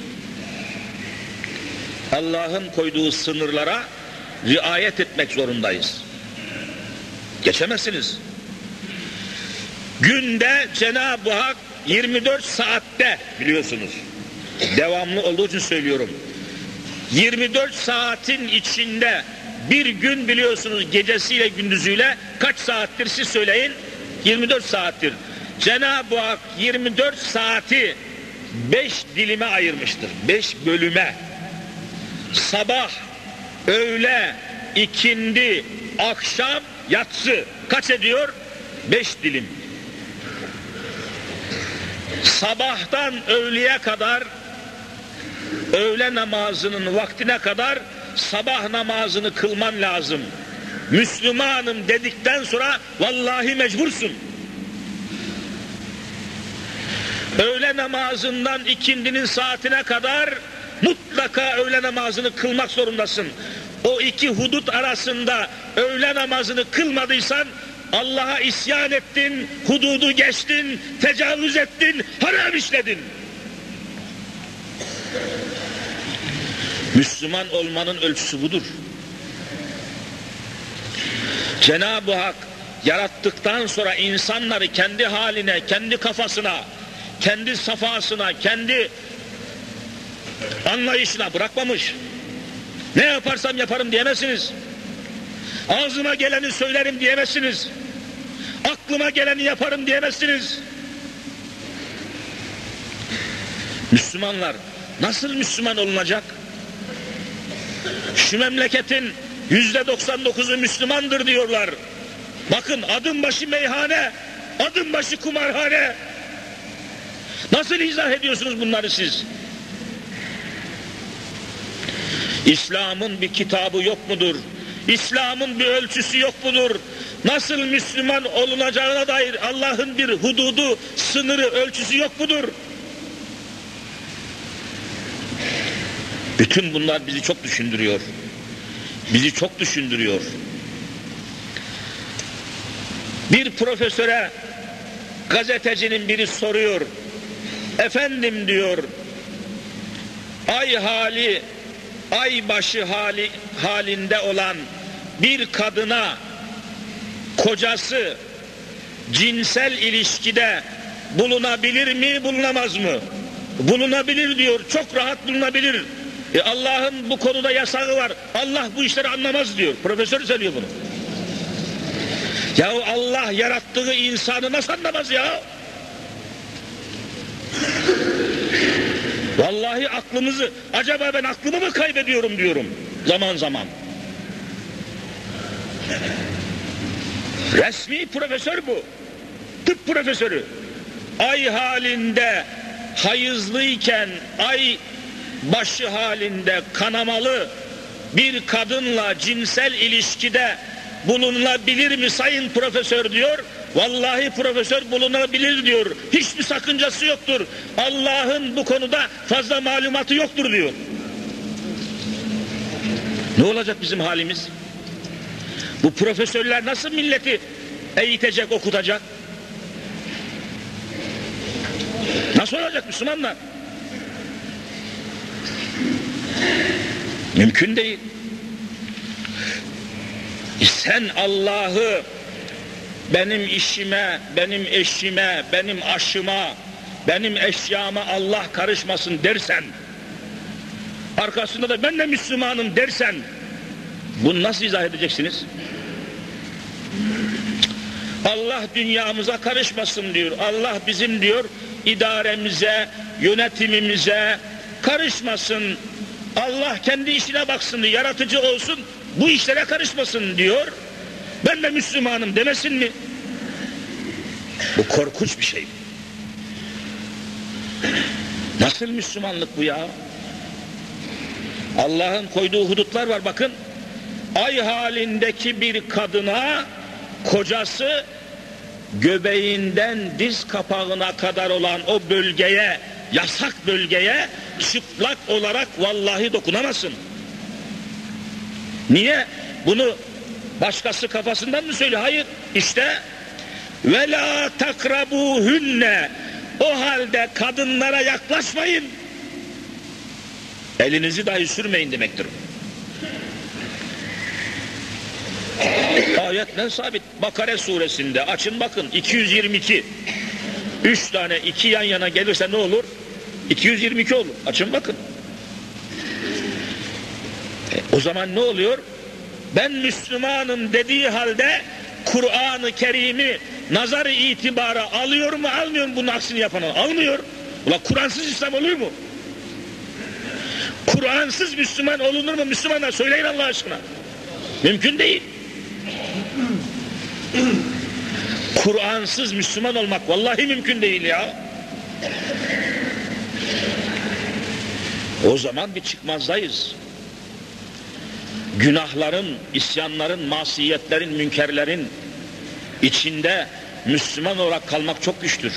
Allah'ın koyduğu sınırlara riayet etmek zorundayız. Geçemezsiniz. Günde Cenab-ı Hak 24 saatte biliyorsunuz. Devamlı olduğu için söylüyorum. 24 saatin içinde bir gün biliyorsunuz gecesiyle gündüzüyle kaç saattir siz söyleyin? 24 saattir. Cenab-ı Hak 24 saati 5 dilime ayırmıştır. 5 bölüme. Sabah, öğle, ikindi, akşam, yatsı. Kaç ediyor? 5 dilim. Sabahtan öğleye kadar, öğle namazının vaktine kadar sabah namazını kılman lazım. Müslümanım dedikten sonra vallahi mecbursun. Öğle namazından ikindinin saatine kadar mutlaka öğle namazını kılmak zorundasın. O iki hudut arasında öğle namazını kılmadıysan Allah'a isyan ettin, hududu geçtin, tecavüz ettin, haram işledin. Müslüman olmanın ölçüsü budur. Cenab-ı Hak yarattıktan sonra insanları kendi haline, kendi kafasına, kendi safasına, kendi anlayışına bırakmamış. Ne yaparsam yaparım diyemezsiniz. Ağzıma geleni söylerim diyemezsiniz. Aklıma geleni yaparım diyemezsiniz. Müslümanlar nasıl Müslüman olunacak? Şu memleketin %99'u Müslümandır diyorlar. Bakın adım başı meyhane, adım başı kumarhane. Nasıl izah ediyorsunuz bunları siz? İslam'ın bir kitabı yok mudur? İslam'ın bir ölçüsü yok mudur? Nasıl Müslüman olunacağına dair Allah'ın bir hududu, sınırı, ölçüsü yok mudur? Bütün bunlar bizi çok düşündürüyor. Bizi çok düşündürüyor. Bir profesöre gazetecinin biri soruyor. Efendim diyor, ay başı halinde olan bir kadına kocası cinsel ilişkide bulunabilir mi, bulunamaz mı? Bulunabilir diyor, çok rahat bulunabilir. Allah'ın bu konuda yasağı var. Allah bu işleri anlamaz diyor. Profesör söylüyor bunu. Yahu Allah yarattığı insanı nasıl anlamaz ya? Vallahi aklımızı, acaba ben aklımı mı kaybediyorum diyorum zaman zaman. Resmi profesör bu. Tıp profesörü. Ay halinde hayızlıyken, ay başı halinde kanamalı bir kadınla cinsel ilişkide bulunabilir mi sayın profesör diyor. Vallahi profesör bulunabilir diyor. Hiçbir sakıncası yoktur. Allah'ın bu konuda fazla malumatı yoktur diyor. Ne olacak bizim halimiz? Bu profesörler nasıl milleti eğitecek, okutacak? Nasıl olacak Müslümanlar? Mümkün değil. Sen Allah'ı benim işime, benim eşime, benim aşıma, benim eşyama Allah karışmasın dersen, arkasında da ben de Müslümanım dersen, bunu nasıl izah edeceksiniz? Allah dünyamıza karışmasın diyor. Allah bizim diyor idaremize, yönetimimize karışmasın. Allah kendi işine baksın diyor. Yaratıcı olsun, bu işlere karışmasın diyor. Ben de Müslümanım demesin mi? Bu korkunç bir şey. Nasıl Müslümanlık bu ya? Allah'ın koyduğu hudutlar var bakın. Ay halindeki bir kadına kocası göbeğinden diz kapağına kadar olan o bölgeye, yasak bölgeye çıplak olarak vallahi dokunamazsın. Niye? Bunu başkası kafasından mı söylüyor? Hayır. İşte ve la takrabuhunne, o halde kadınlara yaklaşmayın. Elinizi dahi sürmeyin demektir. Ayetle sabit. Bakara suresinde açın bakın 222. 3 tane 2 yan yana gelirse ne olur? 222 olur. Açın bakın. O zaman ne oluyor? Ben Müslümanım dediği halde Kur'an-ı Kerim'i nazar-ı itibara alıyor mu almıyor mu, bunun aksini yapan almıyor. Ulan Kur'ansız İslam olur mu? Kur'ansız Müslüman olunur mu? Müslümanlar söyleyin Allah aşkına. Mümkün değil. Kur'ansız Müslüman olmak vallahi mümkün değil ya. O zaman bir çıkmazdayız. Günahların, isyanların, masiyetlerin, münkerlerin içinde Müslüman olarak kalmak çok güçtür.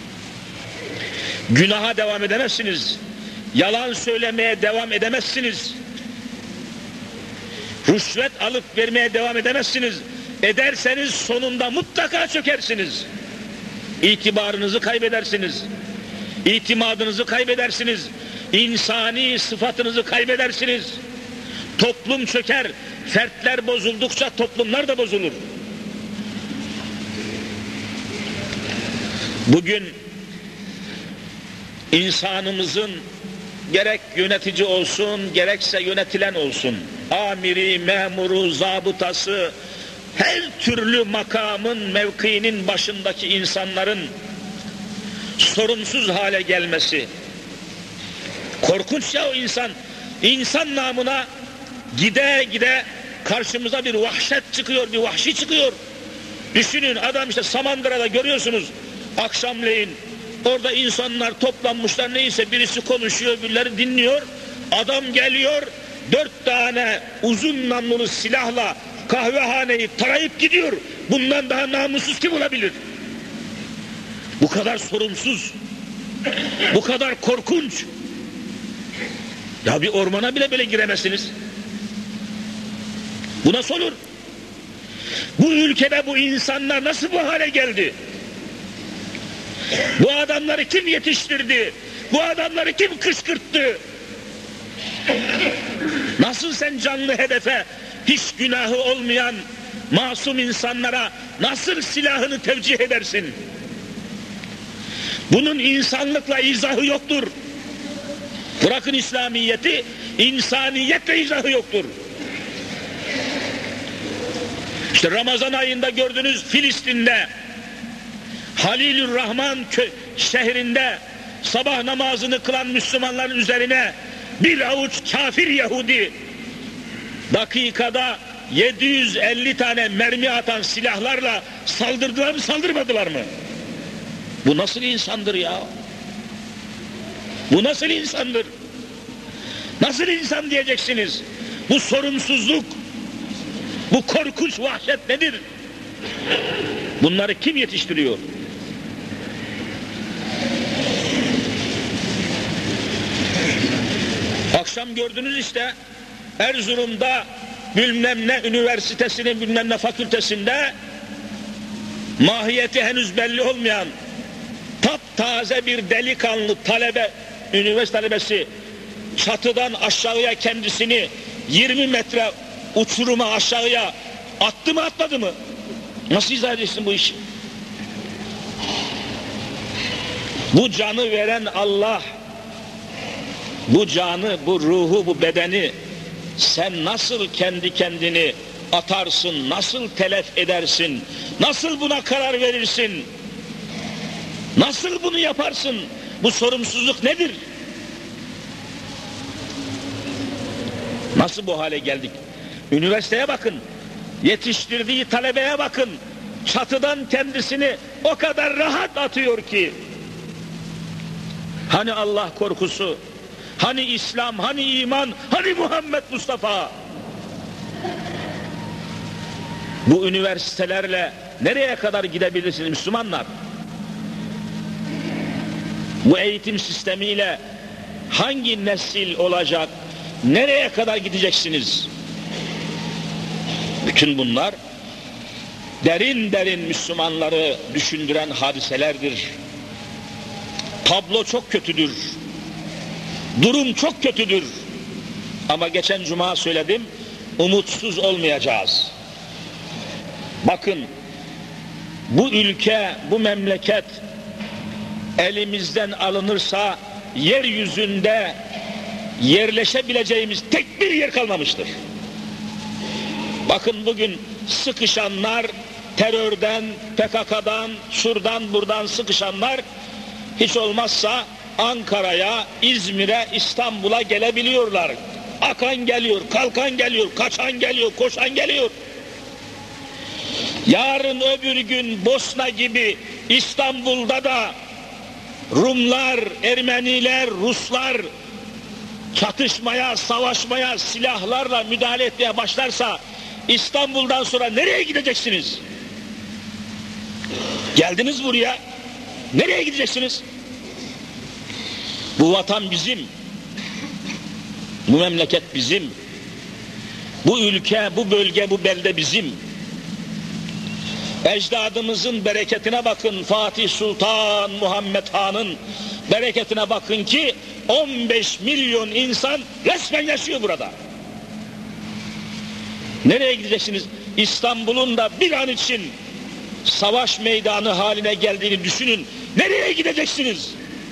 Günaha devam edemezsiniz. Yalan söylemeye devam edemezsiniz. Rüşvet alıp vermeye devam edemezsiniz. Ederseniz sonunda mutlaka çökersiniz. İtibarınızı kaybedersiniz. İtimadınızı kaybedersiniz. İnsani sıfatınızı kaybedersiniz. Toplum çöker. Fertler bozuldukça toplumlar da bozulur. Bugün insanımızın gerek yönetici olsun, gerekse yönetilen olsun, amiri, memuru, zabıtası, her türlü makamın, mevkiinin başındaki insanların sorumsuz hale gelmesi. Korkunç ya o insan. İnsan namına gide gide karşımıza bir vahşet çıkıyor, bir vahşi çıkıyor. Düşünün, adam işte Samandıra'da görüyorsunuz akşamleyin. Orada insanlar toplanmışlar, neyse birisi konuşuyor, birileri dinliyor. Adam geliyor 4 tane uzun namlulu silahla kahvehaneyi tarayıp gidiyor. Bundan daha namussuz kim olabilir? Bu kadar sorumsuz, bu kadar korkunç. Ya bir ormana bile böyle giremezsiniz. Bu nasıl olur? Bu ülkede bu insanlar nasıl bu hale geldi? Bu adamları kim yetiştirdi? Bu adamları kim kışkırttı? Nasıl sen canlı hedefe, hiç günahı olmayan masum insanlara nasıl silahını tevcih edersin? Bunun insanlıkla izahı yoktur. Bırakın İslamiyeti, insaniyetle izahı yoktur. İşte Ramazan ayında gördünüz Filistin'de Halilur Rahman şehrinde sabah namazını kılan Müslümanların üzerine bir avuç kafir Yahudi dakikada 750 tane mermi atan silahlarla saldırdılar mı, saldırmadılar mı? Bu nasıl insandır ya? Bu nasıl insandır? Nasıl insan diyeceksiniz? Bu sorumsuzluk, bu korkunç vahşet nedir? Bunları kim yetiştiriyor? Akşam gördünüz işte, Erzurum'da bilmem ne üniversitesinin bilmem ne fakültesinde mahiyeti henüz belli olmayan taptaze bir delikanlı talebe, üniversite talebesi çatıdan aşağıya kendisini 20 metre uçuruma aşağıya attı mı atmadı mı? Nasıl izah edeceksin bu işi? Bu canı veren Allah, bu canı, bu ruhu, bu bedeni sen nasıl kendi kendini atarsın, nasıl telef edersin, nasıl buna karar verirsin, nasıl bunu yaparsın? Bu sorumsuzluk nedir? Nasıl bu hale geldik? Üniversiteye bakın, yetiştirdiği talebeye bakın, çatıdan kendisini o kadar rahat atıyor ki. Hani Allah korkusu, hani İslam, hani iman, hani Muhammed Mustafa? Bu üniversitelerle nereye kadar gidebilirsiniz Müslümanlar? Bu eğitim sistemiyle hangi nesil olacak? Nereye kadar gideceksiniz? Bütün bunlar derin derin Müslümanları düşündüren hadiselerdir. Tablo çok kötüdür. Durum çok kötüdür. Ama geçen cuma söyledim, umutsuz olmayacağız. Bakın, bu ülke, bu memleket elimizden alınırsa yeryüzünde yerleşebileceğimiz tek bir yer kalmamıştır. Bakın bugün sıkışanlar, terörden, PKK'dan, şuradan buradan sıkışanlar hiç olmazsa Ankara'ya, İzmir'e, İstanbul'a gelebiliyorlar. Akan geliyor, kalkan geliyor, kaçan geliyor, koşan geliyor. Yarın öbür gün Bosna gibi İstanbul'da da Rumlar, Ermeniler, Ruslar çatışmaya, savaşmaya, silahlarla müdahale etmeye başlarsa İstanbul'dan sonra nereye gideceksiniz? Geldiniz buraya, nereye gideceksiniz? Bu vatan bizim, bu memleket bizim, bu ülke, bu bölge, bu belde bizim. Ecdadımızın bereketine bakın, Fatih Sultan Muhammed Han'ın bereketine bakın ki 15 milyon insan resmen yaşıyor burada. Nereye gideceksiniz? İstanbul'un da bir an için savaş meydanı haline geldiğini düşünün. Nereye gideceksiniz?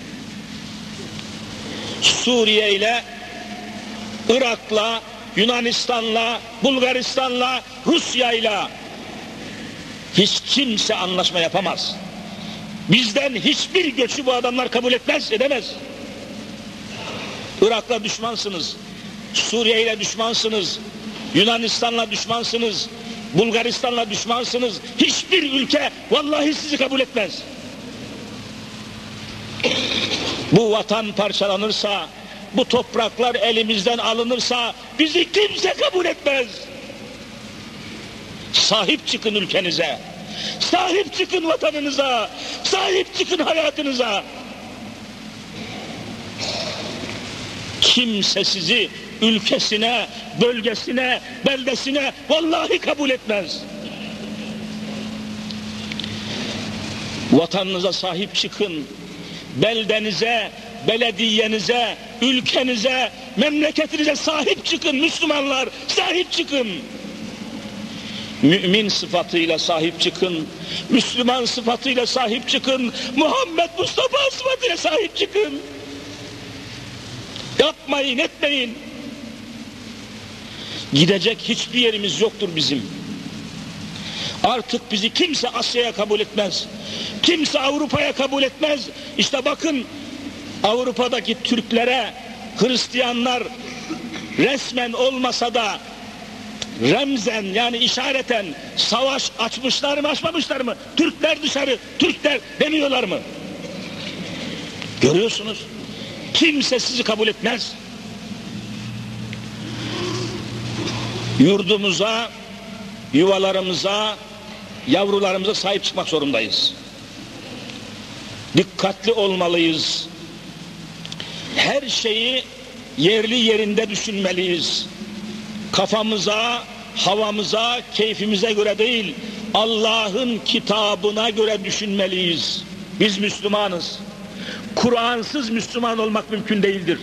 Suriye ile, Irak'la, Yunanistan'la, Bulgaristan'la, Rusya'yla hiç kimse anlaşma yapamaz. Bizden hiçbir göçü bu adamlar kabul etmez, edemez. Irak'la düşmansınız, Suriye ile düşmansınız, Yunanistan'la düşmansınız, Bulgaristan'la düşmansınız. Hiçbir ülke vallahi sizi kabul etmez. Bu vatan parçalanırsa, bu topraklar elimizden alınırsa bizi kimse kabul etmez. Sahip çıkın ülkenize, sahip çıkın vatanınıza, sahip çıkın hayatınıza. Kimse sizi ülkesine, bölgesine, beldesine vallahi kabul etmez. Vatanınıza sahip çıkın, beldenize, belediyenize, ülkenize, memleketinize sahip çıkın Müslümanlar, sahip çıkın. Mümin sıfatıyla sahip çıkın, Müslüman sıfatıyla sahip çıkın, Muhammed Mustafa sıfatıyla sahip çıkın. Yapmayın, etmeyin. Gidecek hiçbir yerimiz yoktur bizim. Artık bizi kimse Asya'ya kabul etmez. Kimse Avrupa'ya kabul etmez. İşte bakın Avrupa'daki Türklere Hristiyanlar resmen olmasa da remzen yani işareten savaş açmışlar mı açmamışlar mı? Türkler dışarı, Türkler demiyorlar mı? Görüyorsunuz. Kimse sizi kabul etmez. Yurdumuza, yuvalarımıza, yavrularımıza sahip çıkmak zorundayız. Dikkatli olmalıyız. Her şeyi yerli yerinde düşünmeliyiz. Kafamıza, havamıza, keyfimize göre değil, Allah'ın kitabına göre düşünmeliyiz. Biz Müslümanız. Kur'ansız Müslüman olmak mümkün değildir.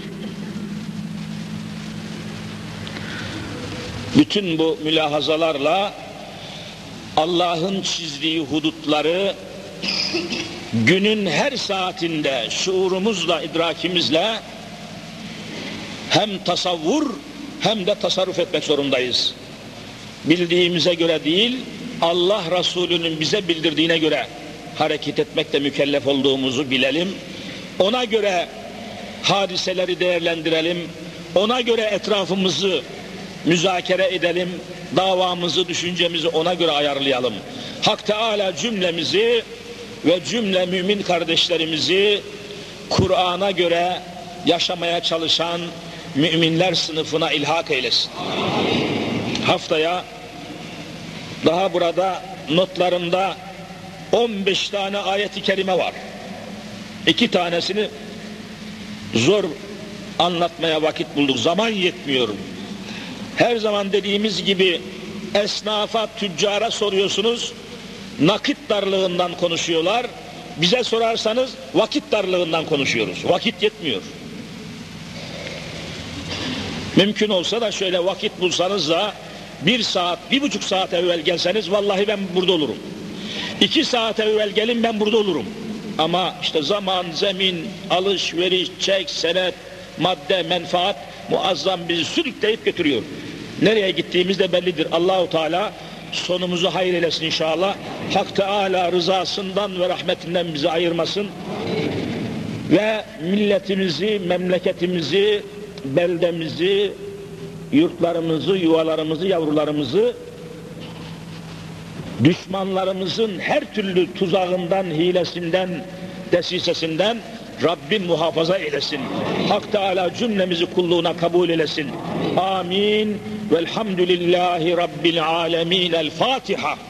Bütün bu mülahazalarla Allah'ın çizdiği hudutları günün her saatinde şuurumuzla, idrakimizle hem tasavvur hem de tasarruf etmek zorundayız. Bildiğimize göre değil, Allah Resulü'nün bize bildirdiğine göre hareket etmekle mükellef olduğumuzu bilelim. Ona göre hadiseleri değerlendirelim. Ona göre etrafımızı müzakere edelim. Davamızı, düşüncemizi ona göre ayarlayalım. Hak Teala cümlemizi ve cümle mümin kardeşlerimizi Kur'an'a göre yaşamaya çalışan müminler sınıfına ilhak eylesin. Haftaya daha burada notlarımda 15 tane ayet-i kerime var. 2 tanesini zor anlatmaya vakit bulduk. Zaman yetmiyor. Her zaman dediğimiz gibi esnafa, tüccara soruyorsunuz. Nakit darlığından konuşuyorlar. Bize sorarsanız vakit darlığından konuşuyoruz. Vakit yetmiyor. Mümkün olsa da şöyle vakit bulsanız da 1 saat, 1,5 saat evvel gelseniz vallahi ben burada olurum. 2 saat evvel gelin ben burada olurum. Ama işte zaman, zemin, alışveriş, çek, senet, madde, menfaat muazzam bizi sürükleyip götürüyor. Nereye gittiğimiz de bellidir. Allahu Teala sonumuzu hayır eylesin inşallah. Hak Teala rızasından ve rahmetinden bizi ayırmasın. Ve milletimizi, memleketimizi, beldemizi, yurtlarımızı, yuvalarımızı, yavrularımızı düşmanlarımızın her türlü tuzağından, hilesinden, desisesinden Rabbim muhafaza eylesin. Hak Teala cümlemizi kulluğuna kabul eylesin. Amin. Velhamdülillahi Rabbil alemin. El Fatiha.